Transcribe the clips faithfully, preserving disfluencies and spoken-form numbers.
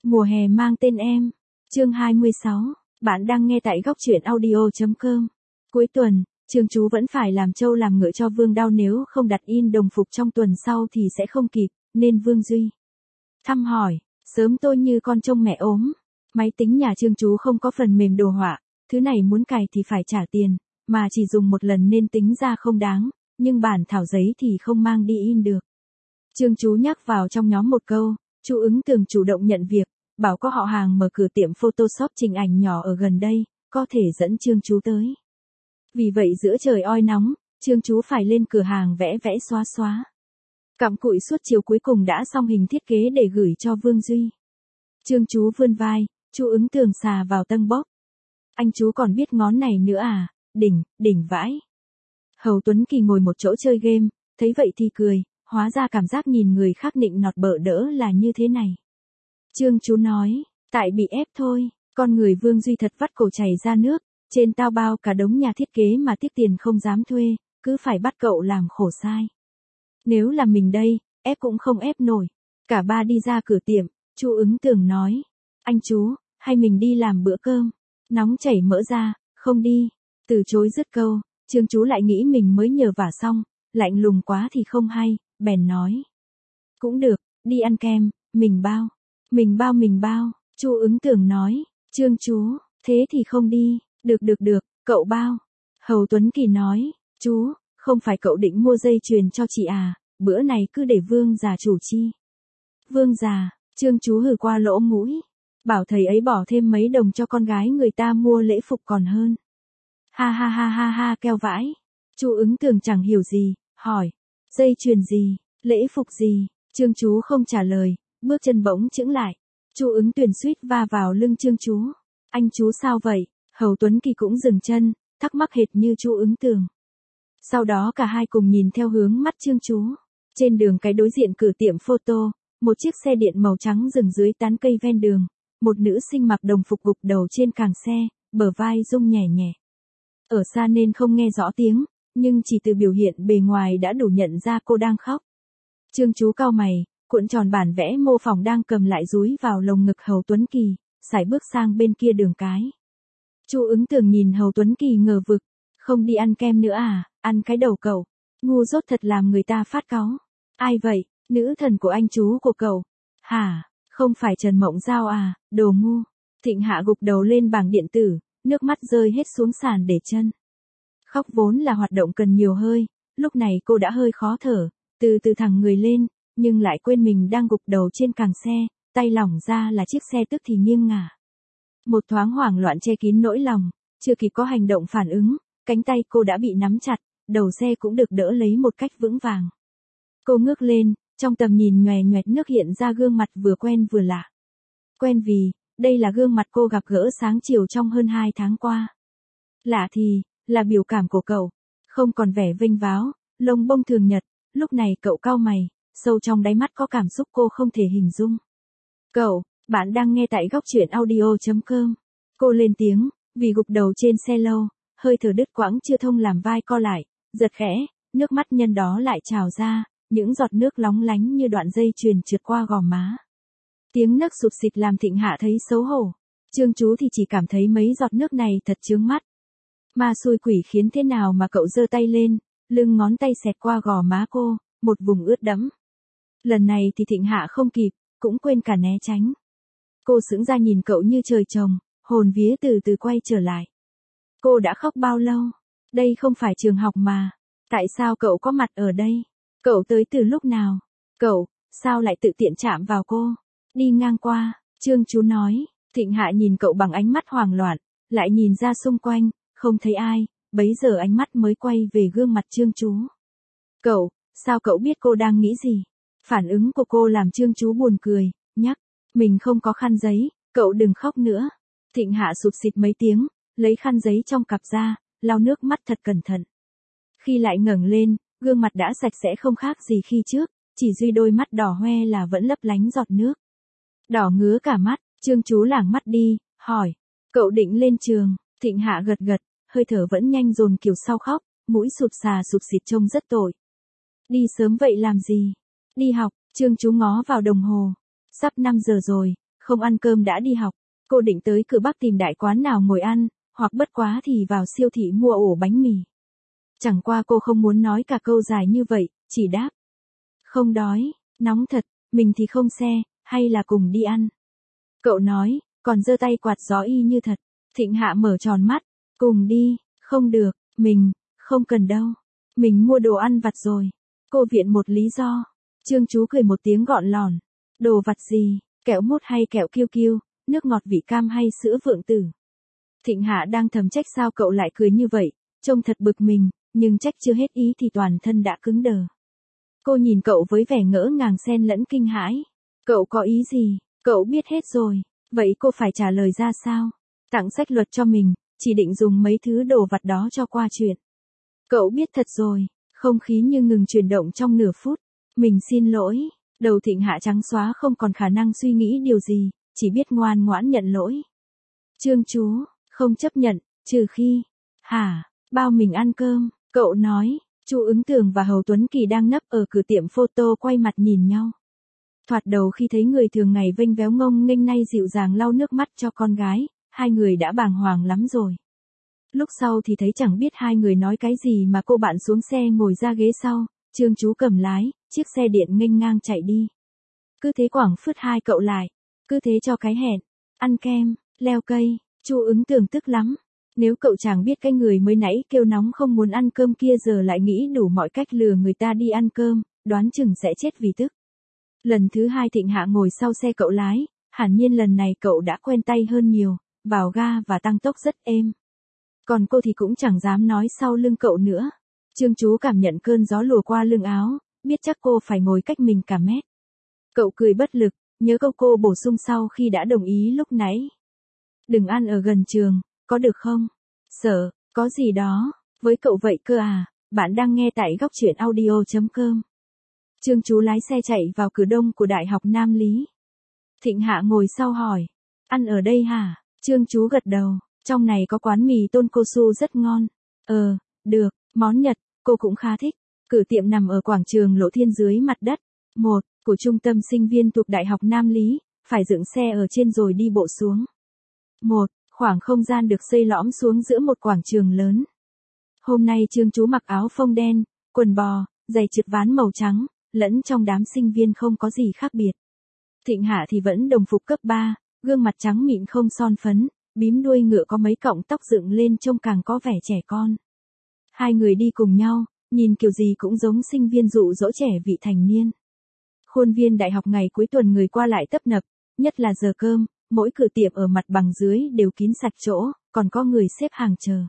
Mùa hè mang tên em. Chương hai mươi sáu. Bạn đang nghe tại góc truyện audio chấm com. Cuối tuần, Trương Chú vẫn phải làm trâu làm ngựa cho Vương Đao, nếu không đặt in đồng phục trong tuần sau thì sẽ không kịp, nên Vương Duy thăm hỏi, sớm tôi như con trông mẹ ốm. Máy tính nhà Trương Chú không có phần mềm đồ họa, thứ này muốn cài thì phải trả tiền, mà chỉ dùng một lần nên tính ra không đáng, nhưng bản thảo giấy thì không mang đi in được. Trương Chú nhắc vào trong nhóm một câu, chú Ứng Tường chủ động nhận việc, bảo có họ hàng mở cửa tiệm Photoshop chỉnh ảnh nhỏ ở gần đây, có thể dẫn Trương Chú tới. Vì vậy giữa trời oi nóng, Trương Chú phải lên cửa hàng vẽ vẽ xóa xóa. Cặm cụi suốt chiều cuối cùng đã xong hình thiết kế để gửi cho Vương Duy. Trương Chú vươn vai, chú Ứng Tường xà vào tân bốc. Anh chú còn biết ngón này nữa à, đỉnh, đỉnh vãi. Hầu Tuấn Kỳ ngồi một chỗ chơi game, thấy vậy thì cười, hóa ra cảm giác nhìn người khác nịnh nọt bợ đỡ là như thế này. Trương Chú nói, tại bị ép thôi, con người Vương Duy thật vắt cổ chảy ra nước, trên tao bao cả đống nhà thiết kế mà tiếc tiền không dám thuê, cứ phải bắt cậu làm khổ sai. Nếu là mình đây, ép cũng không ép nổi. Cả ba đi ra cửa tiệm, chú Ứng Tường nói, anh chú, hay mình đi làm bữa cơm, nóng chảy mỡ ra, không đi. Từ chối dứt câu, Trương Chú lại nghĩ mình mới nhờ vả xong, lạnh lùng quá thì không hay, bèn nói. Cũng được, đi ăn kem, mình bao. Mình bao mình bao, chú Ứng Tường nói, Trương Chú, thế thì không đi, được được được, cậu bao. Hầu Tuấn Kỳ nói, chú, không phải cậu định mua dây chuyền cho chị à, bữa này cứ để Vương già chủ chi. Vương già, Trương Chú hừ qua lỗ mũi, bảo thầy ấy bỏ thêm mấy đồng cho con gái người ta mua lễ phục còn hơn. Ha ha ha ha ha keo vãi. Chú Ứng Tường chẳng hiểu gì, hỏi, dây chuyền gì, lễ phục gì, Trương Chú không trả lời, bước chân bỗng chững lại. Chú Ứng Tuyền suýt va vào lưng Trương Chú. Anh chú sao vậy? Hầu Tuấn Kỳ cũng dừng chân, thắc mắc hệt như chú Ứng Tường. Sau đó cả hai cùng nhìn theo hướng mắt Trương Chú. Trên đường cái đối diện cửa tiệm photo, một chiếc xe điện màu trắng dừng dưới tán cây ven đường. Một nữ sinh mặc đồng phục gục đầu trên càng xe, bờ vai rung nhẹ nhẹ. Ở xa nên không nghe rõ tiếng, nhưng chỉ từ biểu hiện bề ngoài đã đủ nhận ra cô đang khóc. Trương Chú cau mày, cuộn tròn bản vẽ mô phỏng đang cầm lại dúi vào lồng ngực Hầu Tuấn Kỳ, sải bước sang bên kia đường cái. Chú Ứng Tường nhìn Hầu Tuấn Kỳ ngờ vực, không đi ăn kem nữa à, ăn cái đầu cậu, ngu dốt thật làm người ta phát cáu. Ai vậy, nữ thần của anh chú của cậu? Hả, không phải Trần Mộng Giao à, đồ ngu. Thịnh Hạ gục đầu lên bảng điện tử, nước mắt rơi hết xuống sàn để chân. Khóc vốn là hoạt động cần nhiều hơi, lúc này cô đã hơi khó thở, từ từ thẳng người lên, nhưng lại quên mình đang gục đầu trên càng xe, tay lỏng ra là chiếc xe tức thì nghiêng ngả. Một thoáng hoảng loạn che kín nỗi lòng, chưa kịp có hành động phản ứng, cánh tay cô đã bị nắm chặt, đầu xe cũng được đỡ lấy một cách vững vàng. Cô ngước lên, trong tầm nhìn nhòe nhoẹt nước hiện ra gương mặt vừa quen vừa lạ. Quen vì, đây là gương mặt cô gặp gỡ sáng chiều trong hơn hai tháng qua. Lạ thì, là biểu cảm của cậu, không còn vẻ vênh váo, lông bông thường nhật, lúc này cậu cau mày, sâu trong đáy mắt có cảm xúc cô không thể hình dung. Cậu, bạn đang nghe tại góc truyện audio chấm com. Cô lên tiếng, vì gục đầu trên xe lâu, hơi thở đứt quãng chưa thông làm vai co lại, giật khẽ, nước mắt nhân đó lại trào ra, những giọt nước lóng lánh như đoạn dây chuyền trượt qua gò má. Tiếng nấc sụt xịt làm Thịnh Hạ thấy xấu hổ. Trương Chú thì chỉ cảm thấy mấy giọt nước này thật chướng mắt. Ma xui quỷ khiến thế nào mà cậu giơ tay lên, lưng ngón tay xẹt qua gò má cô, một vùng ướt đẫm. Lần này thì Thịnh Hạ không kịp, cũng quên cả né tránh. Cô sững ra nhìn cậu như trời trồng, hồn vía từ từ quay trở lại. Cô đã khóc bao lâu? Đây không phải trường học mà. Tại sao cậu có mặt ở đây? Cậu tới từ lúc nào? Cậu, sao lại tự tiện chạm vào cô? Đi ngang qua, Trương Chú nói. Thịnh Hạ nhìn cậu bằng ánh mắt hoảng loạn, lại nhìn ra xung quanh, không thấy ai, bấy giờ ánh mắt mới quay về gương mặt Trương Chú. Cậu, sao cậu biết cô đang nghĩ gì? Phản ứng của cô làm Trương Chú buồn cười, nhắc, mình không có khăn giấy, cậu đừng khóc nữa. Thịnh Hạ sụt xịt mấy tiếng, lấy khăn giấy trong cặp ra, lau nước mắt thật cẩn thận. Khi lại ngẩng lên, gương mặt đã sạch sẽ không khác gì khi trước, chỉ duy đôi mắt đỏ hoe là vẫn lấp lánh giọt nước. Đỏ ngứa cả mắt, Trương Chú lảng mắt đi, hỏi, cậu định lên trường? Thịnh Hạ gật gật, hơi thở vẫn nhanh dồn kiểu sau khóc, mũi sụp xà sụp xịt trông rất tội. Đi sớm vậy làm gì? Đi học, Trương Chú ngó vào đồng hồ. Sắp năm giờ rồi, không ăn cơm đã đi học. Cô định tới cửa Bắc tìm đại quán nào ngồi ăn, hoặc bất quá thì vào siêu thị mua ổ bánh mì. Chẳng qua cô không muốn nói cả câu dài như vậy, chỉ đáp. Không đói, nóng thật, mình thì không xe, hay là cùng đi ăn. Cậu nói, còn giơ tay quạt gió y như thật. Thịnh Hạ mở tròn mắt, cùng đi, không được, mình, không cần đâu. Mình mua đồ ăn vặt rồi. Cô viện một lý do. Trương Chú cười một tiếng gọn lòn. Đồ vặt gì, kẹo mút hay kẹo kiêu kiêu, nước ngọt vị cam hay sữa vượng tử. Thịnh Hạ đang thầm trách sao cậu lại cười như vậy, trông thật bực mình, nhưng trách chưa hết ý thì toàn thân đã cứng đờ. Cô nhìn cậu với vẻ ngỡ ngàng xen lẫn kinh hãi. Cậu có ý gì, cậu biết hết rồi, vậy cô phải trả lời ra sao? Tặng sách luật cho mình, chỉ định dùng mấy thứ đồ vặt đó cho qua chuyện. Cậu biết thật rồi, không khí như ngừng chuyển động trong nửa phút. Mình xin lỗi, đầu Thịnh Hạ trắng xóa không còn khả năng suy nghĩ điều gì, chỉ biết ngoan ngoãn nhận lỗi. Trương Chú, không chấp nhận, trừ khi, hả, bao mình ăn cơm, cậu nói. Chu Ứng Tường và Hầu Tuấn Kỳ đang nấp ở cửa tiệm photo quay mặt nhìn nhau. Thoạt đầu khi thấy người thường ngày vênh véo ngông nghênh nay dịu dàng lau nước mắt cho con gái, hai người đã bàng hoàng lắm rồi. Lúc sau thì thấy chẳng biết hai người nói cái gì mà cô bạn xuống xe ngồi ra ghế sau, Trương Chú cầm lái, chiếc xe điện nghênh ngang chạy đi. Cứ thế quảng phứt hai cậu lại, cứ thế cho cái hẹn, ăn kem, leo cây, Chu Ứng Tường tức lắm. Nếu cậu chẳng biết cái người mới nãy kêu nóng không muốn ăn cơm kia giờ lại nghĩ đủ mọi cách lừa người ta đi ăn cơm, đoán chừng sẽ chết vì tức. Lần thứ hai Thịnh Hạ ngồi sau xe cậu lái, hẳn nhiên lần này cậu đã quen tay hơn nhiều, vào ga và tăng tốc rất êm. Còn cô thì cũng chẳng dám nói sau lưng cậu nữa. Trương Chú cảm nhận cơn gió lùa qua lưng áo, biết chắc cô phải ngồi cách mình cả mét. Cậu cười bất lực, nhớ câu cô bổ sung sau khi đã đồng ý lúc nãy. Đừng ăn ở gần trường, có được không? Sợ, có gì đó, với cậu vậy cơ à, bạn đang nghe tại góc truyện audio chấm com. Trương Chú lái xe chạy vào cửa đông của Đại học Nam Lý. Thịnh Hạ ngồi sau hỏi, ăn ở đây hả? Trương Chú gật đầu, trong này có quán mì tonkotsu rất ngon. Ờ, được, món Nhật, cô cũng khá thích. Cửa tiệm nằm ở quảng trường Lộ Thiên dưới mặt đất. Một, của trung tâm sinh viên thuộc Đại học Nam Lý, phải dựng xe ở trên rồi đi bộ xuống. Một, khoảng không gian được xây lõm xuống giữa một quảng trường lớn. Hôm nay Trương Chú mặc áo phông đen, quần bò, giày trượt ván màu trắng, lẫn trong đám sinh viên không có gì khác biệt. Thịnh Hạ thì vẫn đồng phục cấp ba, gương mặt trắng mịn không son phấn, bím đuôi ngựa có mấy cọng tóc dựng lên trông càng có vẻ trẻ con. Hai người đi cùng nhau, nhìn kiểu gì cũng giống sinh viên dụ dỗ trẻ vị thành niên. Khuôn viên đại học ngày cuối tuần người qua lại tấp nập, nhất là giờ cơm, mỗi cửa tiệm ở mặt bằng dưới đều kín sạch chỗ, còn có người xếp hàng chờ.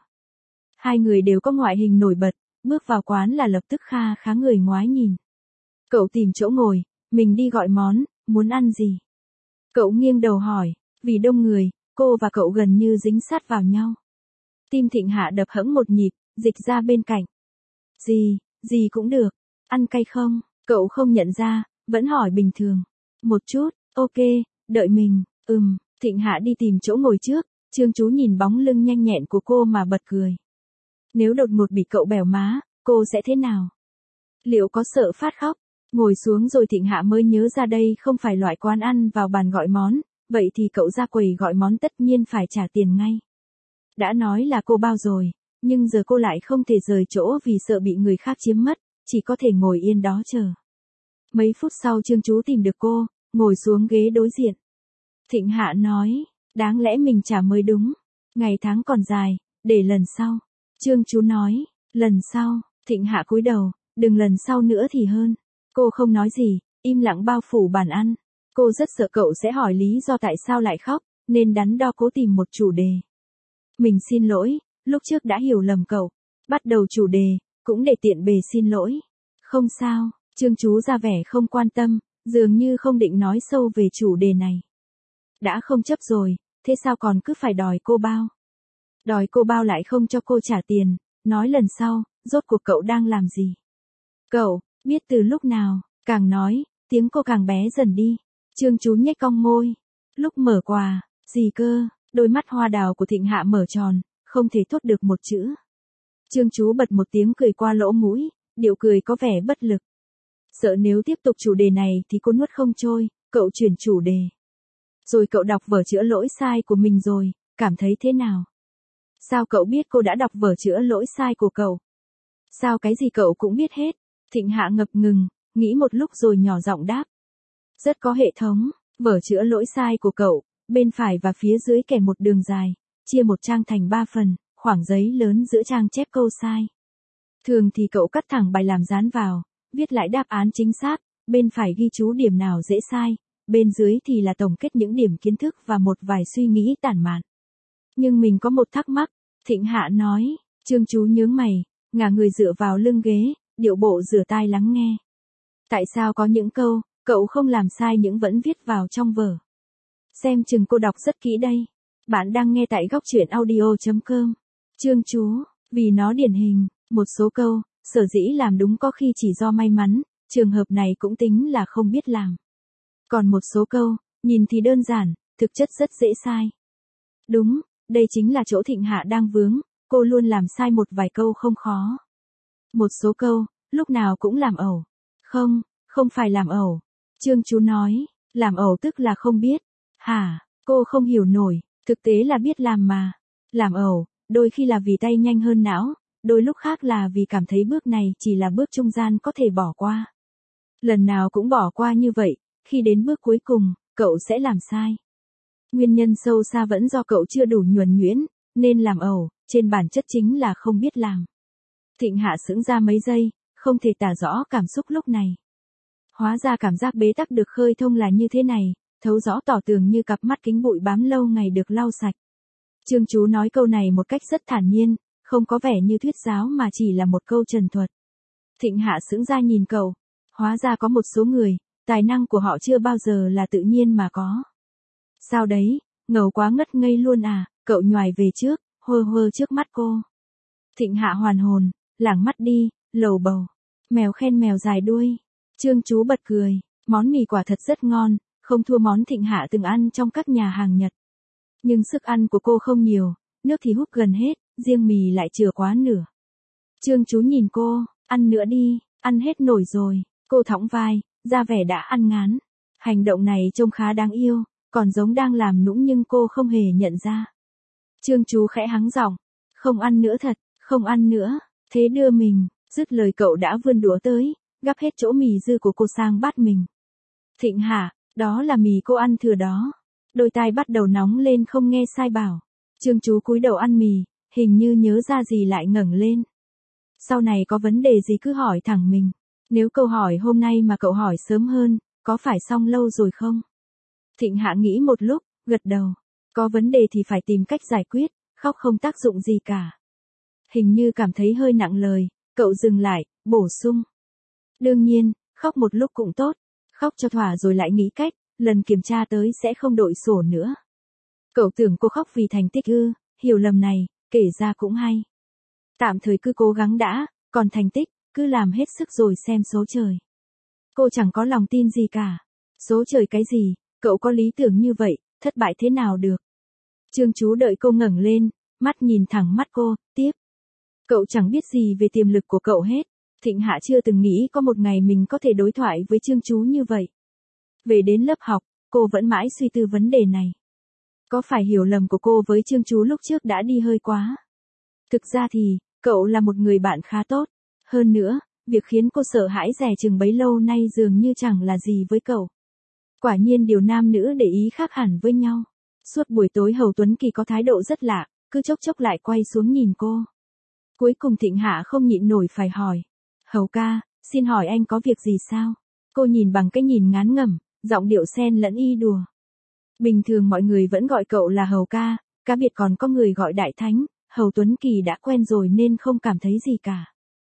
Hai người đều có ngoại hình nổi bật, bước vào quán là lập tức kha khá người ngoái nhìn. Cậu tìm chỗ ngồi, mình đi gọi món, muốn ăn gì? Cậu nghiêng đầu hỏi, vì đông người, cô và cậu gần như dính sát vào nhau. Tim Thịnh Hạ đập hẫng một nhịp, dịch ra bên cạnh. Gì, gì cũng được, ăn cay không? Cậu không nhận ra, vẫn hỏi bình thường. Một chút, ok, đợi mình, ừm, Thịnh Hạ đi tìm chỗ ngồi trước, Trương Chú nhìn bóng lưng nhanh nhẹn của cô mà bật cười. Nếu đột ngột bị cậu bèo má, cô sẽ thế nào? Liệu có sợ phát khóc? Ngồi xuống rồi Thịnh Hạ mới nhớ ra đây không phải loại quán ăn vào bàn gọi món, vậy thì cậu ra quầy gọi món tất nhiên phải trả tiền ngay. Đã nói là cô bao rồi, nhưng giờ cô lại không thể rời chỗ vì sợ bị người khác chiếm mất, chỉ có thể ngồi yên đó chờ. Mấy phút sau Trương Chú tìm được cô, ngồi xuống ghế đối diện. Thịnh Hạ nói, đáng lẽ mình trả mới đúng, ngày tháng còn dài, để lần sau. Trương Chú nói, lần sau, Thịnh Hạ cúi đầu, đừng lần sau nữa thì hơn. Cô không nói gì, im lặng bao phủ bàn ăn. Cô rất sợ cậu sẽ hỏi lý do tại sao lại khóc, nên đắn đo cố tìm một chủ đề. Mình xin lỗi, lúc trước đã hiểu lầm cậu. Bắt đầu chủ đề, cũng để tiện bề xin lỗi. Không sao, Trương Chú ra vẻ không quan tâm, dường như không định nói sâu về chủ đề này. Đã không chấp rồi, thế sao còn cứ phải đòi cô bao? Đòi cô bao lại không cho cô trả tiền, nói lần sau, rốt cuộc cậu đang làm gì? Cậu, biết từ lúc nào, càng nói, tiếng cô càng bé dần đi. Trương Chú nhếch cong môi. Lúc mở quà, gì cơ, đôi mắt hoa đào của Thịnh Hạ mở tròn, không thể thốt được một chữ. Trương Chú bật một tiếng cười qua lỗ mũi, điệu cười có vẻ bất lực. Sợ nếu tiếp tục chủ đề này thì cô nuốt không trôi, cậu chuyển chủ đề. Rồi cậu đọc vở chữa lỗi sai của mình rồi, cảm thấy thế nào? Sao cậu biết cô đã đọc vở chữa lỗi sai của cậu? Sao cái gì cậu cũng biết hết? Thịnh Hạ ngập ngừng, nghĩ một lúc rồi nhỏ giọng đáp. Rất có hệ thống, vở chữa lỗi sai của cậu, bên phải và phía dưới kẻ một đường dài, chia một trang thành ba phần, khoảng giấy lớn giữa trang chép câu sai. Thường thì cậu cắt thẳng bài làm dán vào, viết lại đáp án chính xác, bên phải ghi chú điểm nào dễ sai, bên dưới thì là tổng kết những điểm kiến thức và một vài suy nghĩ tản mạn. Nhưng mình có một thắc mắc, Thịnh Hạ nói, Trương Chú nhướng mày, ngả người dựa vào lưng ghế, điệu bộ rửa tai lắng nghe. Tại sao có những câu, cậu không làm sai những vẫn viết vào trong vở? Xem chừng cô đọc rất kỹ đây. Bạn đang nghe tại góc truyện audio.com. Trương Chú, vì nó điển hình, một số câu, sở dĩ làm đúng có khi chỉ do may mắn, trường hợp này cũng tính là không biết làm. Còn một số câu, nhìn thì đơn giản, thực chất rất dễ sai. Đúng, đây chính là chỗ Thịnh Hạ đang vướng, cô luôn làm sai một vài câu không khó. Một số câu, lúc nào cũng làm ẩu. Không, không phải làm ẩu. Trương Chú nói, làm ẩu tức là không biết. Hả, cô không hiểu nổi, thực tế là biết làm mà. Làm ẩu, đôi khi là vì tay nhanh hơn não, đôi lúc khác là vì cảm thấy bước này chỉ là bước trung gian có thể bỏ qua. Lần nào cũng bỏ qua như vậy, khi đến bước cuối cùng, cậu sẽ làm sai. Nguyên nhân sâu xa vẫn do cậu chưa đủ nhuần nhuyễn, nên làm ẩu, trên bản chất chính là không biết làm. Thịnh Hạ sững ra mấy giây, không thể tả rõ cảm xúc lúc này. Hóa ra cảm giác bế tắc được khơi thông là như thế này, thấu rõ tỏ tường như cặp mắt kính bụi bám lâu ngày được lau sạch. Trương Chú nói câu này một cách rất thản nhiên, không có vẻ như thuyết giáo mà chỉ là một câu trần thuật. Thịnh Hạ sững ra nhìn cậu, hóa ra có một số người, tài năng của họ chưa bao giờ là tự nhiên mà có. Sao đấy, ngầu quá ngất ngây luôn à, cậu nhoài về trước, hơ hơ trước mắt cô. Thịnh Hạ hoàn hồn, lảng mắt đi, lầu bầu. Mèo khen mèo dài đuôi. Trương Chú bật cười, món mì quả thật rất ngon, không thua món Thịnh Hạ từng ăn trong các nhà hàng Nhật. Nhưng sức ăn của cô không nhiều, nước thì húp gần hết, riêng mì lại chừa quá nửa. Trương Chú nhìn cô, ăn nữa đi, ăn hết nổi rồi, cô thõng vai, ra vẻ đã ăn ngán. Hành động này trông khá đáng yêu, còn giống đang làm nũng nhưng cô không hề nhận ra. Trương Chú khẽ hắng giọng, không ăn nữa thật, không ăn nữa, thế đưa mình, dứt lời cậu đã vươn đũa tới, gắp hết chỗ mì dư của cô sang bát mình. Thịnh Hạ, đó là mì cô ăn thừa đó. Đôi tai bắt đầu nóng lên không nghe sai bảo. Trương Chú cúi đầu ăn mì, hình như nhớ ra gì lại ngẩng lên. Sau này có vấn đề gì cứ hỏi thẳng mình. Nếu câu hỏi hôm nay mà cậu hỏi sớm hơn, có phải xong lâu rồi không? Thịnh Hạ nghĩ một lúc, gật đầu. Có vấn đề thì phải tìm cách giải quyết, khóc không tác dụng gì cả. Hình như cảm thấy hơi nặng lời, cậu dừng lại, bổ sung. Đương nhiên, khóc một lúc cũng tốt. Khóc cho thỏa rồi lại nghĩ cách, lần kiểm tra tới sẽ không đội sổ nữa. Cậu tưởng cô khóc vì thành tích ư, hiểu lầm này, kể ra cũng hay. Tạm thời cứ cố gắng đã, còn thành tích, cứ làm hết sức rồi xem số trời. Cô chẳng có lòng tin gì cả. Số trời cái gì, cậu có lý tưởng như vậy, thất bại thế nào được. Trương Chú đợi cô ngẩng lên, mắt nhìn thẳng mắt cô, tiếp. Cậu chẳng biết gì về tiềm lực của cậu hết. Thịnh Hạ chưa từng nghĩ có một ngày mình có thể đối thoại với Trương Chú như vậy. Về đến lớp học, cô vẫn mãi suy tư vấn đề này. Có phải hiểu lầm của cô với Trương Chú lúc trước đã đi hơi quá? Thực ra thì, cậu là một người bạn khá tốt. Hơn nữa, việc khiến cô sợ hãi dè chừng bấy lâu nay dường như chẳng là gì với cậu. Quả nhiên điều nam nữ để ý khác hẳn với nhau. Suốt buổi tối Hầu Tuấn Kỳ có thái độ rất lạ, cứ chốc chốc lại quay xuống nhìn cô. Cuối cùng Thịnh Hạ không nhịn nổi phải hỏi. Hầu ca, xin hỏi anh có việc gì sao? Cô nhìn bằng cái nhìn ngán ngẩm, giọng điệu xen lẫn y đùa. Bình thường mọi người vẫn gọi cậu là Hầu ca, cá biệt còn có người gọi đại thánh, Hầu Tuấn Kỳ đã quen rồi nên không cảm thấy gì cả.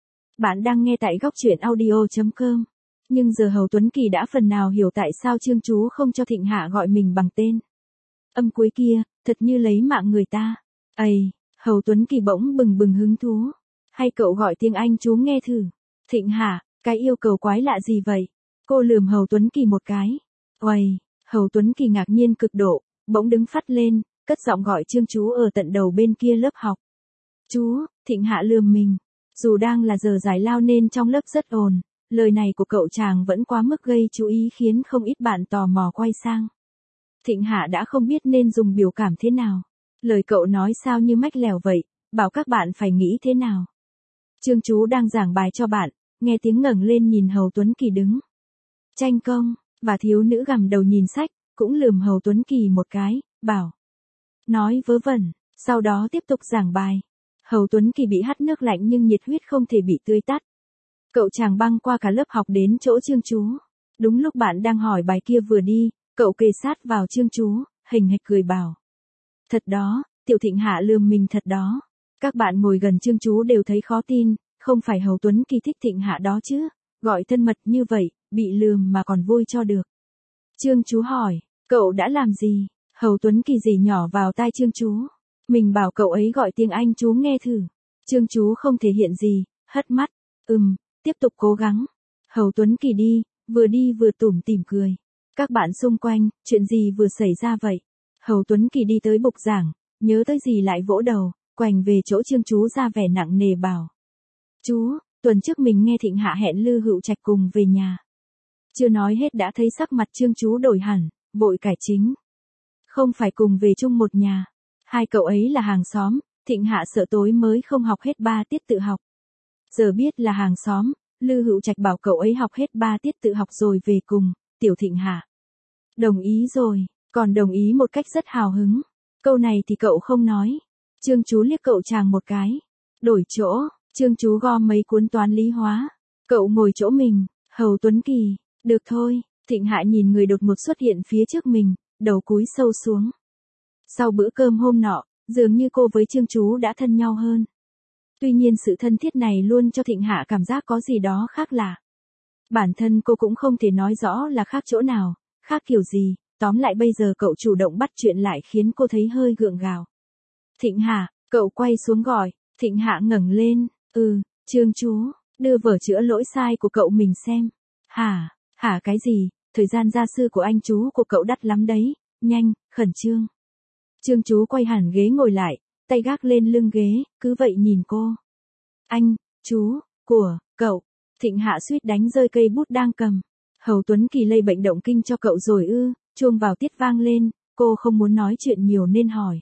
Bạn đang nghe tại góc truyện audio.com. Nhưng giờ Hầu Tuấn Kỳ đã phần nào hiểu tại sao Trương Chú không cho Thịnh Hạ gọi mình bằng tên. Âm cuối kia, thật như lấy mạng người ta. Ây, Hầu Tuấn Kỳ bỗng bừng bừng hứng thú. Hay cậu gọi tiếng Anh chú nghe thử. Thịnh Hạ, cái yêu cầu quái lạ gì vậy? Cô lườm Hầu Tuấn Kỳ một cái. Uầy, Hầu Tuấn Kỳ ngạc nhiên cực độ, bỗng đứng phắt lên, cất giọng gọi Trương Chú ở tận đầu bên kia lớp học. Chú, Thịnh Hạ lườm mình. Dù đang là giờ giải lao nên trong lớp rất ồn, lời này của cậu chàng vẫn quá mức gây chú ý khiến không ít bạn tò mò quay sang. Thịnh Hạ đã không biết nên dùng biểu cảm thế nào. Lời cậu nói sao như mách lèo vậy, bảo các bạn phải nghĩ thế nào. Trương Chú đang giảng bài cho bạn, nghe tiếng ngẩng lên nhìn Hầu Tuấn Kỳ đứng. Tranh công, và thiếu nữ gằm đầu nhìn sách, cũng lườm Hầu Tuấn Kỳ một cái, bảo. Nói vớ vẩn, sau đó tiếp tục giảng bài. Hầu Tuấn Kỳ bị hắt nước lạnh nhưng nhiệt huyết không thể bị tươi tắt. Cậu chàng băng qua cả lớp học đến chỗ Trương Chú. Đúng lúc bạn đang hỏi bài kia vừa đi, cậu kề sát vào Trương Chú, hình hạch cười bảo. Thật đó, Tiểu Thịnh Hạ lườm mình thật đó. Các bạn ngồi gần Trương Chú đều thấy khó tin, không phải Hầu Tuấn Kỳ thích Thịnh Hạ đó chứ, gọi thân mật như vậy, bị lườm mà còn vui cho được. Trương Chú hỏi, cậu đã làm gì? Hầu Tuấn Kỳ rỉ nhỏ vào tai Trương Chú. Mình bảo cậu ấy gọi tiếng Anh chú nghe thử. Trương Chú không thể hiện gì, hất mắt. Ừm, tiếp tục cố gắng. Hầu Tuấn Kỳ đi, vừa đi vừa tủm tỉm cười. Các bạn xung quanh, chuyện gì vừa xảy ra vậy? Hầu Tuấn Kỳ đi tới bục giảng, nhớ tới gì lại vỗ đầu, quành về chỗ Trương Chú ra vẻ nặng nề bảo. Chú, tuần trước mình nghe Thịnh Hạ hẹn Lư Hữu Trạch cùng về nhà. Chưa nói hết đã thấy sắc mặt Trương Chú đổi hẳn, vội cải chính. Không phải cùng về chung một nhà. Hai cậu ấy là hàng xóm, Thịnh Hạ sợ tối mới không học hết ba tiết tự học. Giờ biết là hàng xóm, Lư Hữu Trạch bảo cậu ấy học hết ba tiết tự học rồi về cùng, Tiểu Thịnh Hạ. Đồng ý rồi, còn đồng ý một cách rất hào hứng. Câu này thì cậu không nói. Trương Chú liếc cậu chàng một cái. Đổi chỗ, Trương Chú gom mấy cuốn toán lý hóa. Cậu ngồi chỗ mình, Hầu Tuấn Kỳ. Được thôi, Thịnh Hạ nhìn người đột ngột xuất hiện phía trước mình, đầu cúi sâu xuống. Sau bữa cơm hôm nọ, dường như cô với Trương Chú đã thân nhau hơn. Tuy nhiên sự thân thiết này luôn cho Thịnh Hạ cảm giác có gì đó khác lạ. Bản thân cô cũng không thể nói rõ là khác chỗ nào, khác kiểu gì, tóm lại bây giờ cậu chủ động bắt chuyện lại khiến cô thấy hơi gượng gạo. Thịnh Hạ, cậu quay xuống gọi, Thịnh Hạ ngẩng lên, ừ, Trương Chú, đưa vở chữa lỗi sai của cậu mình xem. Hả, hả cái gì, thời gian gia sư của anh chú của cậu đắt lắm đấy, nhanh, khẩn trương. Trương Chú quay hẳn ghế ngồi lại, tay gác lên lưng ghế, cứ vậy nhìn cô. Anh, chú, của, cậu. Thịnh Hạ suýt đánh rơi cây bút đang cầm. Hầu Tuấn Kỳ lây bệnh động kinh cho cậu rồi ư, chuông vào tiết vang lên, cô không muốn nói chuyện nhiều nên hỏi.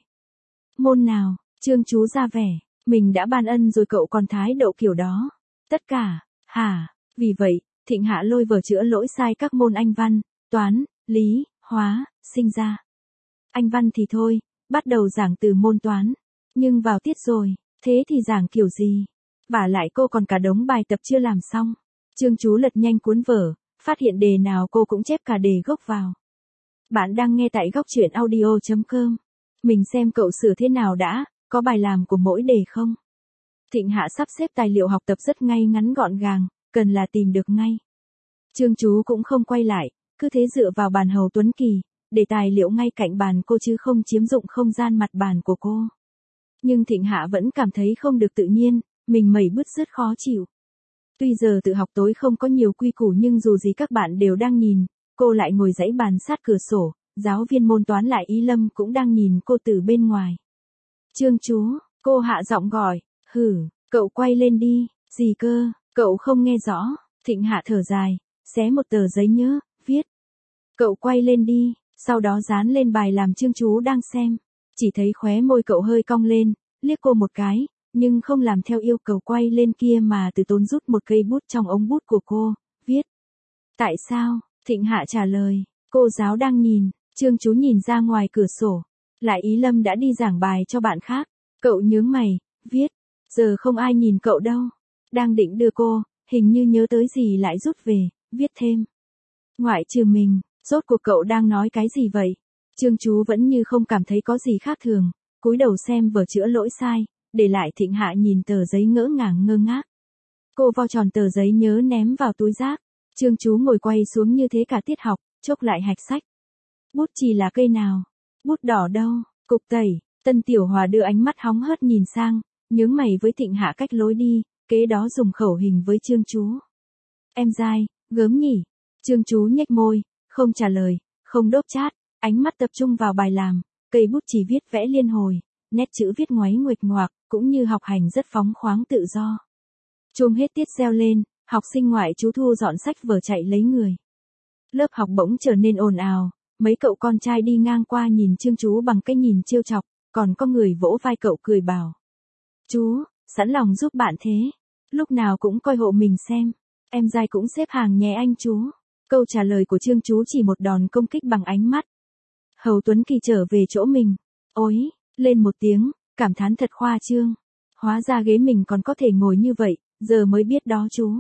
Môn nào, Trương Chú ra vẻ, mình đã ban ân rồi cậu còn thái độ kiểu đó. Tất cả, hả, vì vậy, Thịnh Hạ lôi vở chữa lỗi sai các môn Anh văn, toán, lý, hóa, sinh ra. Anh văn thì thôi, bắt đầu giảng từ môn toán. Nhưng vào tiết rồi, thế thì giảng kiểu gì? Vả lại cô còn cả đống bài tập chưa làm xong. Trương Chú lật nhanh cuốn vở, phát hiện đề nào cô cũng chép cả đề gốc vào. Bạn đang nghe tại góc truyện audio chấm com. Mình xem cậu sửa thế nào đã, có bài làm của mỗi đề không? Thịnh Hạ sắp xếp tài liệu học tập rất ngay ngắn gọn gàng, cần là tìm được ngay. Trương Chú cũng không quay lại, cứ thế dựa vào bàn Hầu Tuấn Kỳ, để tài liệu ngay cạnh bàn cô chứ không chiếm dụng không gian mặt bàn của cô. Nhưng Thịnh Hạ vẫn cảm thấy không được tự nhiên, mình mẩy bứt rất khó chịu. Tuy giờ tự học tối không có nhiều quy củ nhưng dù gì các bạn đều đang nhìn, cô lại ngồi dãy bàn sát cửa sổ, giáo viên môn toán lại Ý Lâm cũng đang nhìn cô từ bên ngoài. Trương Chú, cô hạ giọng gọi, hử, cậu quay lên đi, gì cơ, cậu không nghe rõ. Thịnh Hạ thở dài, xé một tờ giấy nhớ, viết. Cậu quay lên đi, sau đó dán lên bài làm Trương Chú đang xem. Chỉ thấy khóe môi cậu hơi cong lên, liếc cô một cái, nhưng không làm theo yêu cầu quay lên kia mà từ tốn rút một cây bút trong ống bút của cô, viết. Tại sao? Thịnh Hạ trả lời, cô giáo đang nhìn, Trương Chú nhìn ra ngoài cửa sổ. Lại Ý Lâm đã đi giảng bài cho bạn khác. Cậu nhướng mày, viết. Giờ không ai nhìn cậu đâu. Đang định đưa cô, hình như nhớ tới gì lại rút về, viết thêm. Ngoại trừ mình, rốt cuộc cậu đang nói cái gì vậy? Trương Chú vẫn như không cảm thấy có gì khác thường, cúi đầu xem vở chữa lỗi sai, để lại Thịnh Hạ nhìn tờ giấy ngỡ ngàng ngơ ngác. Cô vo tròn tờ giấy nhớ ném vào túi rác. Trương Chú ngồi quay xuống như thế cả tiết học, chốc lại hạch sách. Bút chì là cây nào? Bút đỏ đâu? Cục tẩy. Tân Tiểu Hòa đưa ánh mắt hóng hớt nhìn sang, nhướng mày với Thịnh Hạ cách lối đi, kế đó dùng khẩu hình với Trương Chú. Em dai, gớm nhỉ? Trương Chú nhếch môi, không trả lời, không đốp chát, ánh mắt tập trung vào bài làm, cây bút chỉ viết vẽ liên hồi, nét chữ viết ngoáy nguệch ngoạc, cũng như học hành rất phóng khoáng tự do. Chuông hết tiết reo lên, học sinh ngoại chú thu dọn sách vở chạy lấy người. Lớp học bỗng trở nên ồn ào, Mấy cậu con trai đi ngang qua nhìn Trương Chú bằng cái nhìn trêu chọc, còn có người vỗ vai cậu cười bảo. Chú, sẵn lòng giúp bạn thế. Lúc nào cũng coi hộ mình xem. Em dai cũng xếp hàng nhé anh chú. Câu trả lời của Trương Chú chỉ một đòn công kích bằng ánh mắt. Hầu Tuấn Kỳ trở về chỗ mình. Ôi, lên một tiếng, cảm thán thật khoa trương. Hóa ra ghế mình còn có thể ngồi như vậy, giờ mới biết đó chú.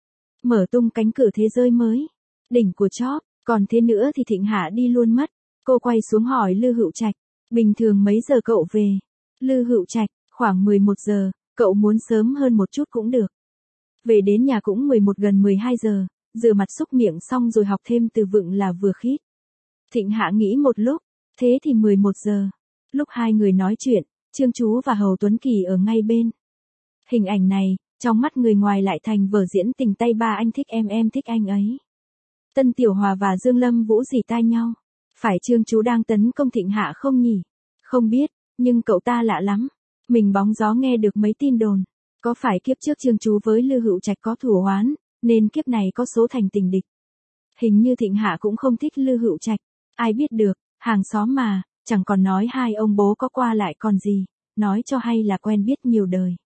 Mở tung cánh cửa thế giới mới. Đỉnh của chóp, còn thế nữa thì Thịnh Hạ đi luôn mất. Cô quay xuống hỏi Lư Hữu Trạch. Bình thường mấy giờ cậu về? Lư Hữu Trạch, khoảng mười một giờ, cậu muốn sớm hơn một chút cũng được. Về đến nhà cũng mười một gần mười hai giờ, rửa mặt xúc miệng xong rồi học thêm từ vựng là vừa khít. Thịnh Hạ nghĩ một lúc, thế thì mười một giờ. Lúc hai người nói chuyện, Trương Chú và Hầu Tuấn Kỳ ở ngay bên. Hình ảnh này, trong mắt người ngoài lại thành vở diễn tình tay ba anh thích em em thích anh ấy. Tân Tiểu Hòa và Dương Lâm Vũ rỉ tai nhau. Phải Trương Chú đang tấn công Thịnh Hạ không nhỉ? Không biết, nhưng cậu ta lạ lắm. Mình bóng gió nghe được mấy tin đồn. Có phải kiếp trước Trương Chú với Lư Hữu Trạch có thù oán, nên kiếp này có số thành tình địch. Hình như Thịnh Hạ cũng không thích Lư Hữu Trạch. Ai biết được, hàng xóm mà, chẳng còn nói hai ông bố có qua lại còn gì. Nói cho hay là quen biết nhiều đời.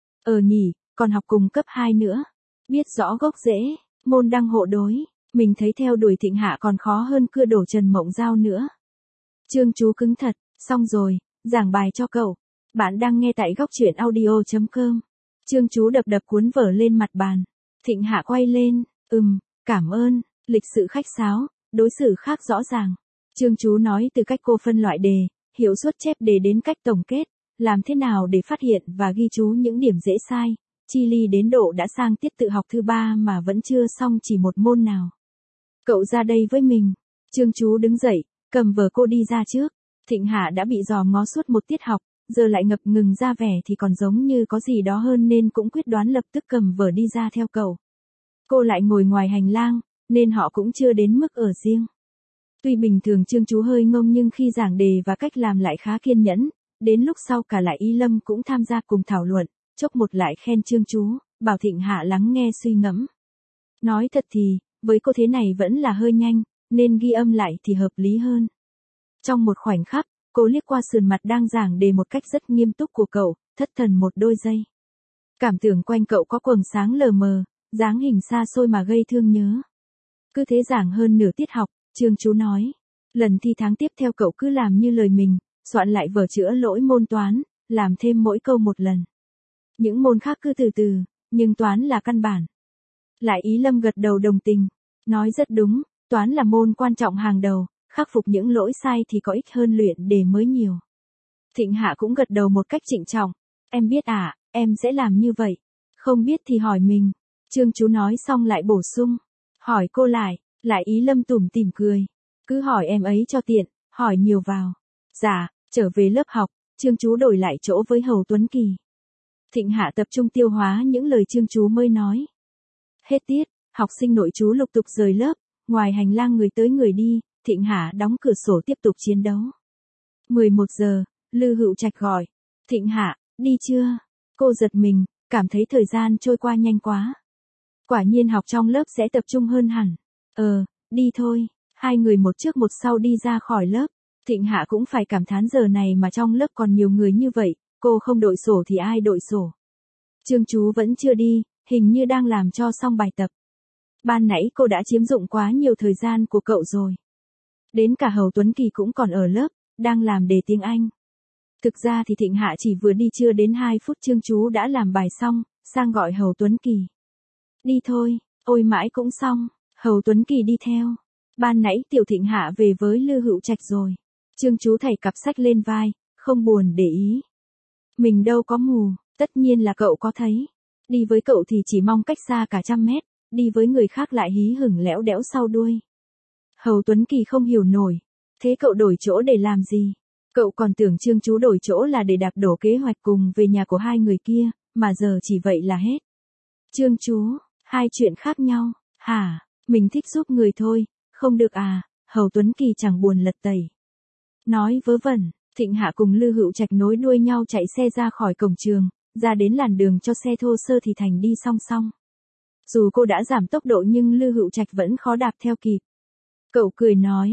Ờ nhỉ, còn học cùng cấp hai nữa. Biết rõ gốc rễ, môn đăng hộ đối. Mình thấy theo đuổi Thịnh Hạ còn khó hơn cưa đổ Trần Mộng Giao nữa. Trương Chú cứng thật, xong rồi, giảng bài cho cậu. Bạn đang nghe tại góc truyện audio chấm com. Trương Chú đập đập cuốn vở lên mặt bàn. Thịnh Hạ quay lên, ừm, cảm ơn, lịch sự khách sáo, đối xử khác rõ ràng. Trương Chú nói từ cách cô phân loại đề, hiệu suất chép đề đến cách tổng kết, làm thế nào để phát hiện và ghi chú những điểm dễ sai. Chi ly đến độ đã sang tiết tự học thứ ba mà vẫn chưa xong chỉ một môn nào. Cậu ra đây với mình. Trương Chú đứng dậy, cầm vở cô đi ra trước. Thịnh Hạ đã bị dòm ngó suốt một tiết học, giờ lại ngập ngừng ra vẻ thì còn giống như có gì đó hơn nên cũng quyết đoán lập tức cầm vở đi ra theo cậu. Cô lại ngồi ngoài hành lang, nên họ cũng chưa đến mức ở riêng. Tuy bình thường Trương Chú hơi ngông nhưng khi giảng đề và cách làm lại khá kiên nhẫn, đến lúc sau cả lại Y Lâm cũng tham gia cùng thảo luận, chốc một lại khen Trương Chú, bảo Thịnh Hạ lắng nghe suy ngẫm. Nói thật thì, với cô thế này vẫn là hơi nhanh, nên ghi âm lại thì hợp lý hơn. Trong một khoảnh khắc, cô liếc qua sườn mặt đang giảng đề một cách rất nghiêm túc của cậu, thất thần một đôi giây. Cảm tưởng quanh cậu có quầng sáng lờ mờ, dáng hình xa xôi mà gây thương nhớ. Cứ thế giảng hơn nửa tiết học, Trương Chú nói. Lần thi tháng tiếp theo cậu cứ làm như lời mình, soạn lại vở chữa lỗi môn toán, làm thêm mỗi câu một lần. Những môn khác cứ từ từ, nhưng toán là căn bản. Lại Ý Lâm gật đầu đồng tình. Nói rất đúng, toán là môn quan trọng hàng đầu, khắc phục những lỗi sai thì có ích hơn luyện đề mới nhiều. Thịnh Hạ cũng gật đầu một cách trịnh trọng. Em biết à, em sẽ làm như vậy. Không biết thì hỏi mình. Trương Chú nói xong lại bổ sung. Hỏi cô lại, lại Ý Lâm tủm tỉm cười. Cứ hỏi em ấy cho tiện, hỏi nhiều vào. Dạ, trở về lớp học, Trương Chú đổi lại chỗ với Hầu Tuấn Kỳ. Thịnh Hạ tập trung tiêu hóa những lời Trương Chú mới nói. Hết tiết, học sinh nội trú lục tục rời lớp, ngoài hành lang người tới người đi, Thịnh Hạ đóng cửa sổ tiếp tục chiến đấu. mười một giờ, Lư Hữu Trạch gọi. Thịnh Hạ, đi chưa? Cô giật mình, cảm thấy thời gian trôi qua nhanh quá. Quả nhiên học trong lớp sẽ tập trung hơn hẳn. Ờ, đi thôi. Hai người một trước một sau đi ra khỏi lớp. Thịnh Hạ cũng phải cảm thán giờ này mà trong lớp còn nhiều người như vậy, cô không đội sổ thì ai đội sổ. Trương Chú vẫn chưa đi, hình như đang làm cho xong bài tập. Ban nãy cô đã chiếm dụng quá nhiều thời gian của cậu rồi. Đến cả Hầu Tuấn Kỳ cũng còn ở lớp, đang làm đề tiếng Anh. Thực ra thì Thịnh Hạ chỉ vừa đi chưa đến hai phút Trương Chú đã làm bài xong, sang gọi Hầu Tuấn Kỳ. Đi thôi, ôi mãi cũng xong, Hầu Tuấn Kỳ đi theo. Ban nãy Tiểu Thịnh Hạ về với Lư Hữu Trạch rồi. Trương Chú thảy cặp sách lên vai, không buồn để ý. Mình đâu có mù, tất nhiên là cậu có thấy. Đi với cậu thì chỉ mong cách xa cả trăm mét, đi với người khác lại hí hửng lẽo đẽo sau đuôi. Hầu Tuấn Kỳ không hiểu nổi. Thế cậu đổi chỗ để làm gì? Cậu còn tưởng Trương Chú đổi chỗ là để đạp đổ kế hoạch cùng về nhà của hai người kia, mà giờ chỉ vậy là hết. Trương Chú, hai chuyện khác nhau, hả? Mình thích giúp người thôi, không được à? Hầu Tuấn Kỳ chẳng buồn lật tẩy. Nói vớ vẩn, Thịnh Hạ cùng Lư Hữu Trạch nối đuôi nhau chạy xe ra khỏi cổng trường, ra đến làn đường cho xe thô sơ thì thành đi song song. Dù cô đã giảm tốc độ nhưng Lư Hữu Trạch vẫn khó đạp theo kịp. Cậu cười nói,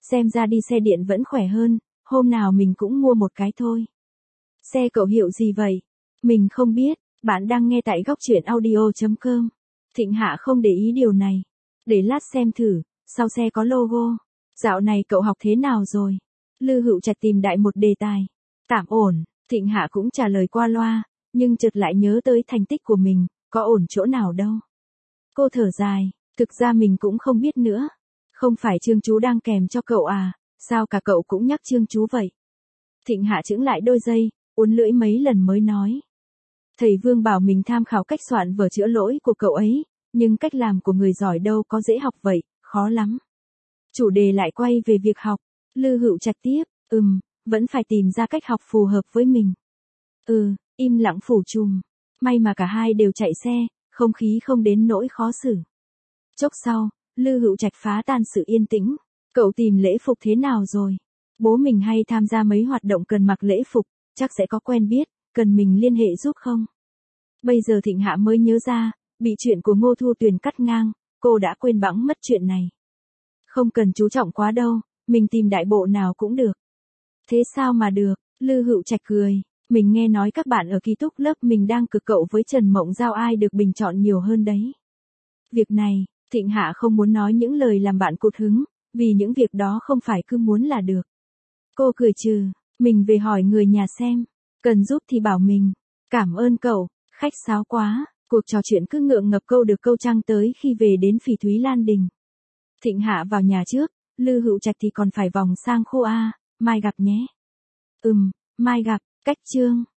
xem ra đi xe điện vẫn khỏe hơn, hôm nào mình cũng mua một cái thôi. Xe cậu hiệu gì vậy? Mình không biết, bạn đang nghe tại góc truyện audio chấm com. Thịnh Hạ không để ý điều này. Để lát xem thử, sau xe có logo. Dạo này cậu học thế nào rồi? Lư Hữu Trạch tìm đại một đề tài. Tạm ổn, Thịnh Hạ cũng trả lời qua loa, nhưng chợt lại nhớ tới thành tích của mình, có ổn chỗ nào đâu. Cô thở dài, thực ra mình cũng không biết nữa. Không phải Trương chú đang kèm cho cậu à, sao cả cậu cũng nhắc Trương chú vậy? Thịnh Hạ chững lại đôi giây, uốn lưỡi mấy lần mới nói. Thầy Vương bảo mình tham khảo cách soạn vở chữa lỗi của cậu ấy, nhưng cách làm của người giỏi đâu có dễ học vậy, khó lắm. Chủ đề lại quay về việc học, Lư Hữu Trạch tiếp, ừm, vẫn phải tìm ra cách học phù hợp với mình. Ừ, im lặng phủ trùm. May mà cả hai đều chạy xe, không khí không đến nỗi khó xử. Chốc sau, Lư Hữu Trạch phá tan sự yên tĩnh. Cậu tìm lễ phục thế nào rồi? Bố mình hay tham gia mấy hoạt động cần mặc lễ phục, chắc sẽ có quen biết, cần mình liên hệ giúp không? Bây giờ Thịnh Hạ mới nhớ ra, bị chuyện của Ngô Thu Tuyền cắt ngang, cô đã quên bẵng mất chuyện này. Không cần chú trọng quá đâu, mình tìm đại bộ nào cũng được. Thế sao mà được? Lư Hữu Trạch cười. Mình nghe nói các bạn ở ký túc lớp mình đang cực cậu với Trần Mộng Giao ai được bình chọn nhiều hơn đấy. Việc này, Thịnh Hạ không muốn nói những lời làm bạn cụt hứng, vì những việc đó không phải cứ muốn là được. Cô cười trừ, mình về hỏi người nhà xem, cần giúp thì bảo mình. Cảm ơn cậu, khách sáo quá, cuộc trò chuyện cứ ngượng ngập câu được câu trăng tới khi về đến Phỉ Thúy Lan Đình. Thịnh Hạ vào nhà trước, Lư Hữu Trạch thì còn phải vòng sang khu A, mai gặp nhé. Ừm, mai gặp, cách chương.